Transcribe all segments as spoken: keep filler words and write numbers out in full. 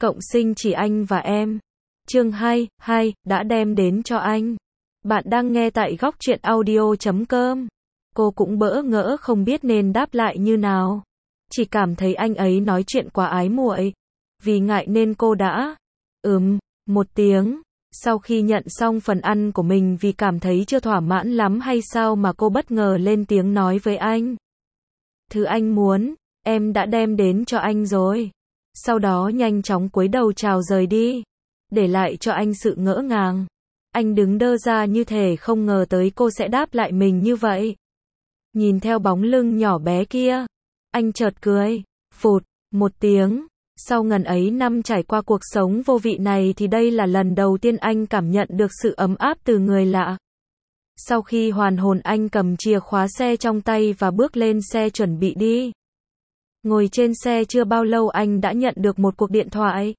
Cộng sinh chỉ anh và em. Chương hai, hai, đã đem đến cho anh. Bạn đang nghe tại góc truyện audio chấm com. Cô cũng bỡ ngỡ không biết nên đáp lại như nào. Chỉ cảm thấy anh ấy nói chuyện quá ái muội. Vì ngại nên cô đã ừm, một tiếng. Sau khi nhận xong phần ăn của mình vì cảm thấy chưa thỏa mãn lắm hay sao mà cô bất ngờ lên tiếng nói với anh. Thứ anh muốn, em đã đem đến cho anh rồi. Sau đó nhanh chóng cúi đầu chào rời đi. Để lại cho anh sự ngỡ ngàng. Anh đứng đơ ra như thể không ngờ tới cô sẽ đáp lại mình như vậy. Nhìn theo bóng lưng nhỏ bé kia. Anh chợt cười. Phụt, một tiếng. Sau ngần ấy năm trải qua cuộc sống vô vị này thì đây là lần đầu tiên anh cảm nhận được sự ấm áp từ người lạ. Sau khi hoàn hồn anh cầm chìa khóa xe trong tay và bước lên xe chuẩn bị đi. Ngồi trên xe chưa bao lâu anh đã nhận được một cuộc điện thoại.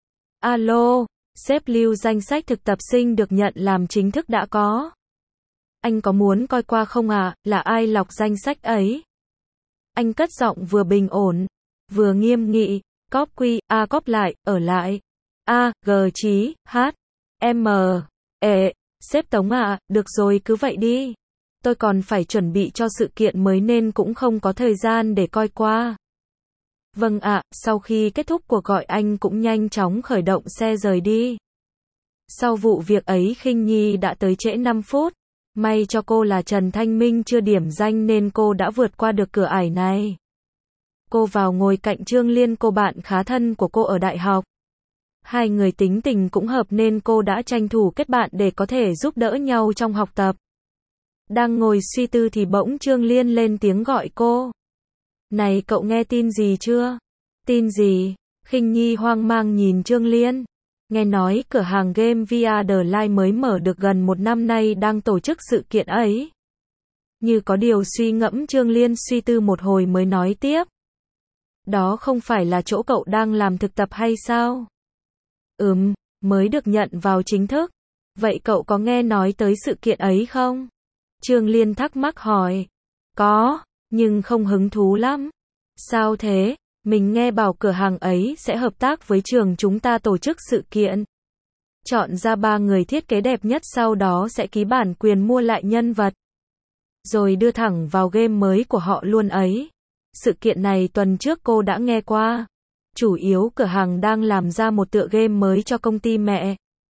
Alo, sếp Lưu, danh sách thực tập sinh được nhận làm chính thức đã có. Anh có muốn coi qua không ạ? À? Là ai lọc danh sách ấy? Anh cất giọng vừa bình ổn, vừa nghiêm nghị. Copy, A copy lại, ở lại. A, G chí, H, M, E, sếp Tống ạ, à, được rồi cứ vậy đi. Tôi còn phải chuẩn bị cho sự kiện mới nên cũng không có thời gian để coi qua. Vâng ạ, à, sau khi kết thúc cuộc gọi anh cũng nhanh chóng khởi động xe rời đi. Sau vụ việc ấy Khinh Nhi đã tới trễ năm phút. May cho cô là Trần Thanh Minh chưa điểm danh nên cô đã vượt qua được cửa ải này. Cô vào ngồi cạnh Trương Liên, cô bạn khá thân của cô ở đại học. Hai người tính tình cũng hợp nên cô đã tranh thủ kết bạn để có thể giúp đỡ nhau trong học tập. Đang ngồi suy tư thì bỗng Trương Liên lên tiếng gọi cô. Này cậu nghe tin gì chưa? Tin gì? Khinh Nhi hoang mang nhìn Trương Liên. Nghe nói cửa hàng game vê rờ The Line mới mở được gần một năm nay đang tổ chức sự kiện ấy. Như có điều suy ngẫm Trương Liên suy tư một hồi mới nói tiếp. Đó không phải là chỗ cậu đang làm thực tập hay sao? Ừm, mới được nhận vào chính thức. Vậy cậu có nghe nói tới sự kiện ấy không? Trương Liên thắc mắc hỏi. Có, nhưng không hứng thú lắm. Sao thế? Mình nghe bảo cửa hàng ấy sẽ hợp tác với trường chúng ta tổ chức sự kiện. Chọn ra ba người thiết kế đẹp nhất, sau đó sẽ ký bản quyền mua lại nhân vật. Rồi đưa thẳng vào game mới của họ luôn ấy. Sự kiện này tuần trước cô đã nghe qua. Chủ yếu cửa hàng đang làm ra một tựa game mới cho công ty mẹ.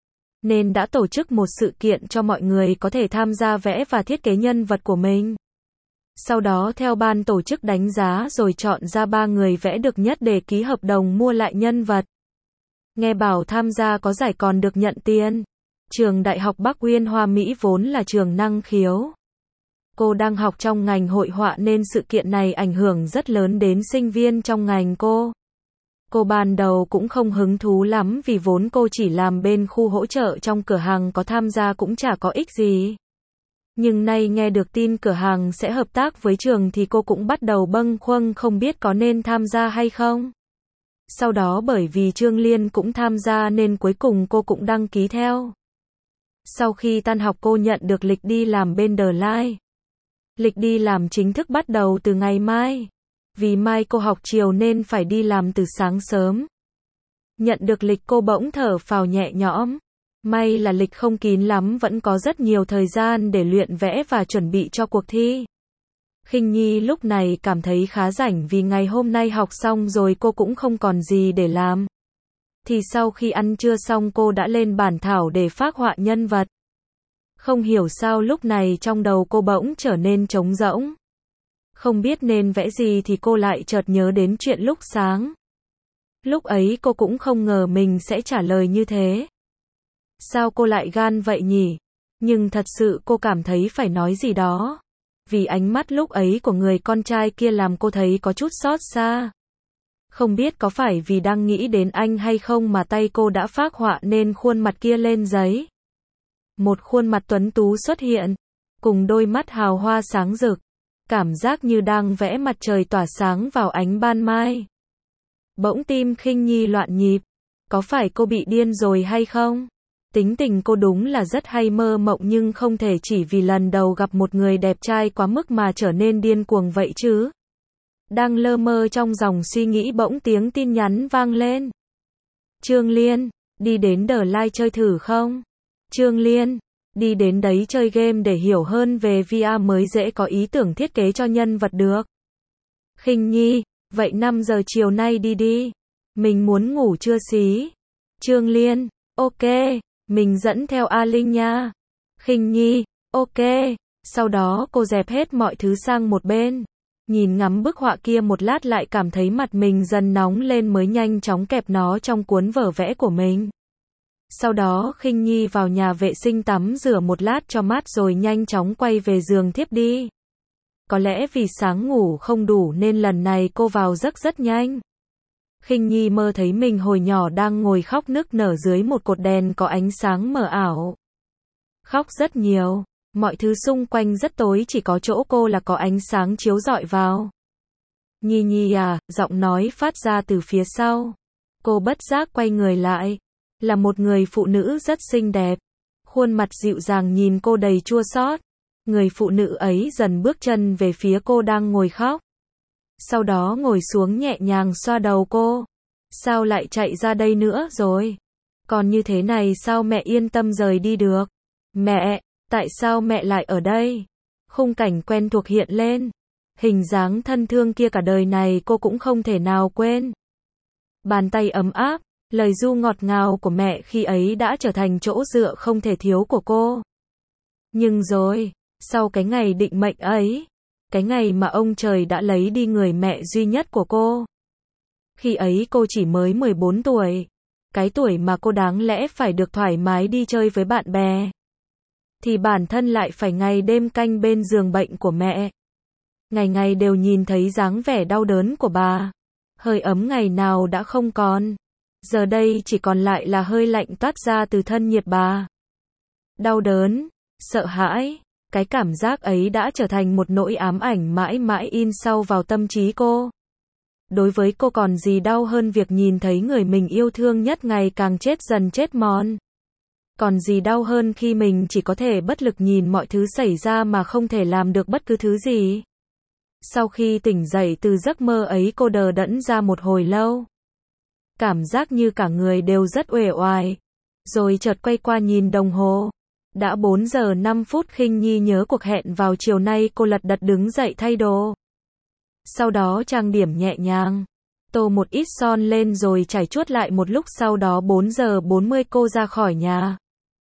Nên đã tổ chức một sự kiện cho mọi người có thể tham gia vẽ và thiết kế nhân vật của mình. Sau đó theo ban tổ chức đánh giá rồi chọn ra ba người vẽ được nhất để ký hợp đồng mua lại nhân vật. Nghe bảo tham gia có giải còn được nhận tiền. Trường Đại học Bắc Uyên Hoa Mỹ vốn là trường năng khiếu. Cô đang học trong ngành hội họa nên sự kiện này ảnh hưởng rất lớn đến sinh viên trong ngành cô. Cô ban đầu cũng không hứng thú lắm vì vốn cô chỉ làm bên khu hỗ trợ trong cửa hàng, có tham gia cũng chả có ích gì. Nhưng nay nghe được tin cửa hàng sẽ hợp tác với trường thì cô cũng bắt đầu bâng khuâng không biết có nên tham gia hay không. Sau đó bởi vì Trương Liên cũng tham gia nên cuối cùng cô cũng đăng ký theo. Sau khi tan học cô nhận được lịch đi làm bên The Line. Lịch đi làm chính thức bắt đầu từ ngày mai. Vì mai cô học chiều nên phải đi làm từ sáng sớm. Nhận được lịch cô bỗng thở phào nhẹ nhõm. May là lịch không kín lắm, vẫn có rất nhiều thời gian để luyện vẽ và chuẩn bị cho cuộc thi. Khinh Nhi lúc này cảm thấy khá rảnh vì ngày hôm nay học xong rồi cô cũng không còn gì để làm. Thì sau khi ăn trưa xong cô đã lên bản thảo để phác họa nhân vật. Không hiểu sao lúc này trong đầu cô bỗng trở nên trống rỗng. Không biết nên vẽ gì thì cô lại chợt nhớ đến chuyện lúc sáng. Lúc ấy cô cũng không ngờ mình sẽ trả lời như thế. Sao cô lại gan vậy nhỉ? Nhưng thật sự cô cảm thấy phải nói gì đó. Vì ánh mắt lúc ấy của người con trai kia làm cô thấy có chút xót xa. Không biết có phải vì đang nghĩ đến anh hay không mà tay cô đã phác họa nên khuôn mặt kia lên giấy. Một khuôn mặt tuấn tú xuất hiện, cùng đôi mắt hào hoa sáng rực. Cảm giác như đang vẽ mặt trời tỏa sáng vào ánh ban mai. Bỗng tim Khinh Nhi loạn nhịp. Có phải cô bị điên rồi hay không? Tính tình cô đúng là rất hay mơ mộng nhưng không thể chỉ vì lần đầu gặp một người đẹp trai quá mức mà trở nên điên cuồng vậy chứ. Đang lơ mơ trong dòng suy nghĩ bỗng tiếng tin nhắn vang lên. Trương Liên, đi đến The Line chơi thử không? Trương Liên, đi đến đấy chơi game để hiểu hơn về vê rờ mới dễ có ý tưởng thiết kế cho nhân vật được. Khinh Nhi, vậy năm giờ chiều nay đi đi. Mình muốn ngủ trưa xí. Trương Liên, ok, mình dẫn theo A Linh nha. Khinh Nhi, ok. Sau đó cô dẹp hết mọi thứ sang một bên. Nhìn ngắm bức họa kia một lát lại cảm thấy mặt mình dần nóng lên mới nhanh chóng kẹp nó trong cuốn vở vẽ của mình. Sau đó Khinh Nhi vào nhà vệ sinh tắm rửa một lát cho mát rồi nhanh chóng quay về giường thiếp đi. Có lẽ vì sáng ngủ không đủ nên lần này cô vào giấc rất nhanh. Khinh Nhi mơ thấy mình hồi nhỏ đang ngồi khóc nức nở dưới một cột đèn có ánh sáng mờ ảo. Khóc rất nhiều, mọi thứ xung quanh rất tối, chỉ có chỗ cô là có ánh sáng chiếu rọi vào. Nhi Nhi à, giọng nói phát ra từ phía sau. Cô bất giác quay người lại. Là một người phụ nữ rất xinh đẹp. Khuôn mặt dịu dàng nhìn cô đầy chua xót. Người phụ nữ ấy dần bước chân về phía cô đang ngồi khóc. Sau đó ngồi xuống nhẹ nhàng xoa đầu cô. Sao lại chạy ra đây nữa rồi? Còn như thế này sao mẹ yên tâm rời đi được? Mẹ, tại sao mẹ lại ở đây? Khung cảnh quen thuộc hiện lên. Hình dáng thân thương kia cả đời này cô cũng không thể nào quên. Bàn tay ấm áp, lời ru ngọt ngào của mẹ khi ấy đã trở thành chỗ dựa không thể thiếu của cô. Nhưng rồi, sau cái ngày định mệnh ấy, cái ngày mà ông trời đã lấy đi người mẹ duy nhất của cô. Khi ấy cô chỉ mới mười bốn tuổi, cái tuổi mà cô đáng lẽ phải được thoải mái đi chơi với bạn bè. Thì bản thân lại phải ngày đêm canh bên giường bệnh của mẹ. Ngày ngày đều nhìn thấy dáng vẻ đau đớn của bà. Hơi ấm ngày nào đã không còn. Giờ đây chỉ còn lại là hơi lạnh toát ra từ thân nhiệt bà. Đau đớn, sợ hãi, cái cảm giác ấy đã trở thành một nỗi ám ảnh mãi mãi in sâu vào tâm trí cô. Đối với cô còn gì đau hơn việc nhìn thấy người mình yêu thương nhất ngày càng chết dần chết mòn. Còn gì đau hơn khi mình chỉ có thể bất lực nhìn mọi thứ xảy ra mà không thể làm được bất cứ thứ gì. Sau khi tỉnh dậy từ giấc mơ ấy cô đờ đẫn ra một hồi lâu. Cảm giác như cả người đều rất uể oải. Rồi chợt quay qua nhìn đồng hồ. Đã bốn giờ năm phút. Khinh Nhi nhớ cuộc hẹn vào chiều nay, cô lật đật đứng dậy thay đồ. Sau đó trang điểm nhẹ nhàng. Tô một ít son lên rồi chải chuốt lại một lúc, sau đó bốn giờ bốn mươi cô ra khỏi nhà.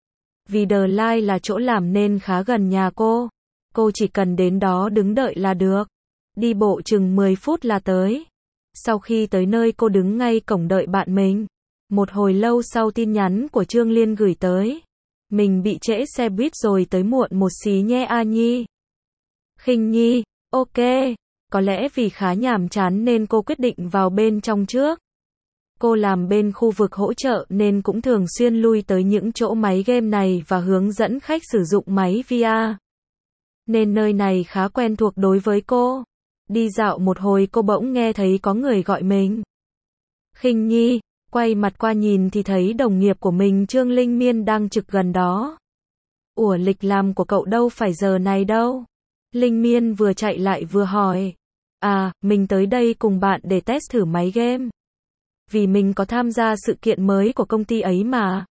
Vì The Line là chỗ làm nên khá gần nhà cô. Cô chỉ cần đến đó đứng đợi là được. Đi bộ chừng mười phút là tới. Sau khi tới nơi cô đứng ngay cổng đợi bạn mình. Một hồi lâu sau tin nhắn của Trương Liên gửi tới. Mình bị trễ xe buýt rồi, tới muộn một xí nhé A Nhi. Khinh Nhi, ok. Có lẽ vì khá nhàm chán nên cô quyết định vào bên trong trước. Cô làm bên khu vực hỗ trợ nên cũng thường xuyên lui tới những chỗ máy game này và hướng dẫn khách sử dụng máy vê rờ. Nên nơi này khá quen thuộc đối với cô. Đi dạo một hồi cô bỗng nghe thấy có người gọi mình. Khinh Nhi, quay mặt qua nhìn thì thấy đồng nghiệp của mình Trương Linh Miên đang trực gần đó. Ủa, lịch làm của cậu đâu phải giờ này đâu? Linh Miên vừa chạy lại vừa hỏi. À, mình tới đây cùng bạn để test thử máy game. Vì mình có tham gia sự kiện mới của công ty ấy mà.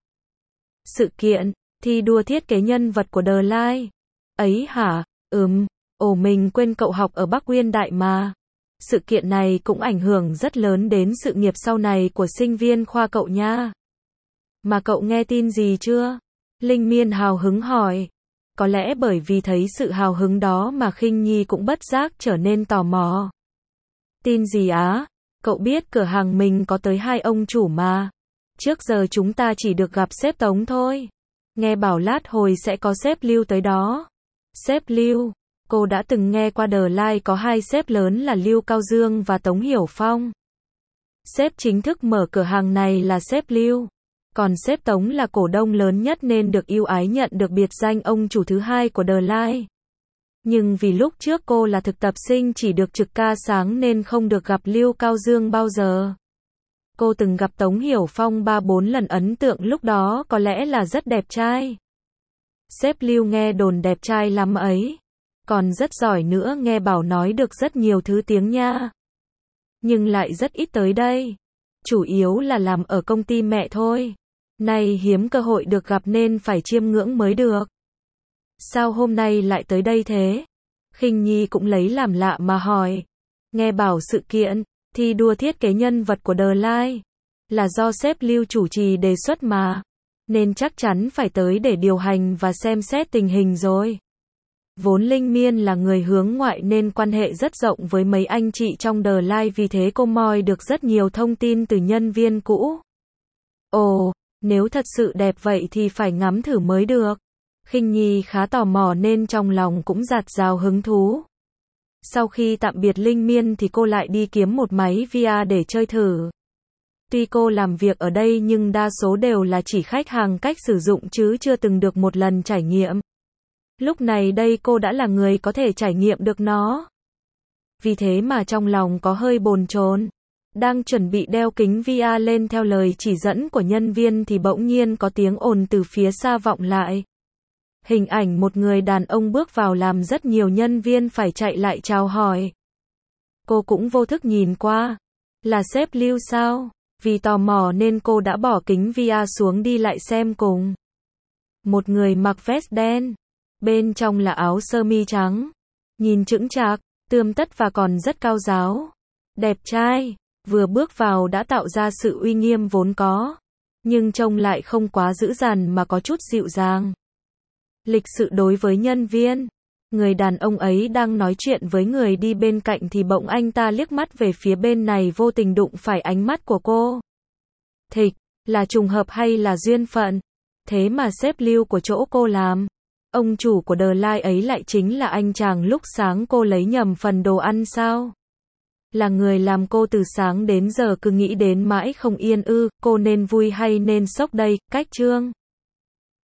Sự kiện, thi đua thiết kế nhân vật của The Line. Ấy hả? Ừm, ồ mình quên cậu học ở Bắc Uyên Đại mà. Sự kiện này cũng ảnh hưởng rất lớn đến sự nghiệp sau này của sinh viên khoa cậu nha. Mà cậu nghe tin gì chưa? Linh Miên hào hứng hỏi. Có lẽ bởi vì thấy sự hào hứng đó mà Khinh Nhi cũng bất giác trở nên tò mò. Tin gì á? Cậu biết cửa hàng mình có tới hai ông chủ mà. Trước giờ chúng ta chỉ được gặp sếp Tống thôi. Nghe bảo lát hồi sẽ có sếp Lưu tới đó. Sếp Lưu? Cô đã từng nghe qua The Line có hai sếp lớn là Lưu Cao Dương và Tống Hiểu Phong. Sếp chính thức mở cửa hàng này là sếp Lưu. Còn sếp Tống là cổ đông lớn nhất nên được ưu ái nhận được biệt danh ông chủ thứ hai của The Line. Nhưng vì lúc trước cô là thực tập sinh chỉ được trực ca sáng nên không được gặp Lưu Cao Dương bao giờ. Cô từng gặp Tống Hiểu Phong ba bốn lần, ấn tượng lúc đó có lẽ là rất đẹp trai. Sếp Lưu nghe đồn đẹp trai lắm ấy. Còn rất giỏi nữa, nghe bảo nói được rất nhiều thứ tiếng nha. Nhưng lại rất ít tới đây. chủ yếu là làm ở công ty mẹ thôi. Nay hiếm cơ hội được gặp nên phải chiêm ngưỡng mới được. Sao hôm nay lại tới đây thế? Khinh Nhi cũng lấy làm lạ mà hỏi. Nghe bảo sự kiện thi đua thiết kế nhân vật của The Line là do sếp Lưu chủ trì đề xuất mà, nên chắc chắn phải tới để điều hành và xem xét tình hình rồi. Vốn Linh Miên là người hướng ngoại nên quan hệ rất rộng với mấy anh chị trong The Line, vì thế cô moi được rất nhiều thông tin từ nhân viên cũ. Ồ, nếu thật sự đẹp vậy thì phải ngắm thử mới được. Khinh Nhi khá tò mò nên trong lòng cũng dạt dào hứng thú. Sau khi tạm biệt Linh Miên thì cô lại đi kiếm một máy vê rờ để chơi thử. Tuy cô làm việc ở đây nhưng đa số đều là chỉ khách hàng cách sử dụng chứ chưa từng được một lần trải nghiệm. Lúc này đây cô đã là người có thể trải nghiệm được nó. Vì thế mà trong lòng có hơi bồn chồn. Đang chuẩn bị đeo kính vê rờ lên theo lời chỉ dẫn của nhân viên thì bỗng nhiên có tiếng ồn từ phía xa vọng lại. Hình ảnh một người đàn ông bước vào làm rất nhiều nhân viên phải chạy lại chào hỏi. Cô cũng vô thức nhìn qua. Là sếp Lưu sao? Vì tò mò nên cô đã bỏ kính vê rờ xuống đi lại xem cùng. Một người mặc vest đen. Bên trong là áo sơ mi trắng. Nhìn chững chạc, tươm tất và còn rất cao ráo. Đẹp trai. Vừa bước vào đã tạo ra sự uy nghiêm vốn có. Nhưng trông lại không quá dữ dằn mà có chút dịu dàng. Lịch sự đối với nhân viên. Người đàn ông ấy đang nói chuyện với người đi bên cạnh thì bỗng anh ta liếc mắt về phía bên này, vô tình đụng phải ánh mắt của cô. Thịch, là trùng hợp hay là duyên phận? Thế mà sếp Lưu của chỗ cô làm. Ông chủ của The Line ấy lại chính là anh chàng lúc sáng cô lấy nhầm phần đồ ăn sao? Là người làm cô từ sáng đến giờ cứ nghĩ đến mãi không yên ư, cô nên vui hay nên sốc đây? Cách chương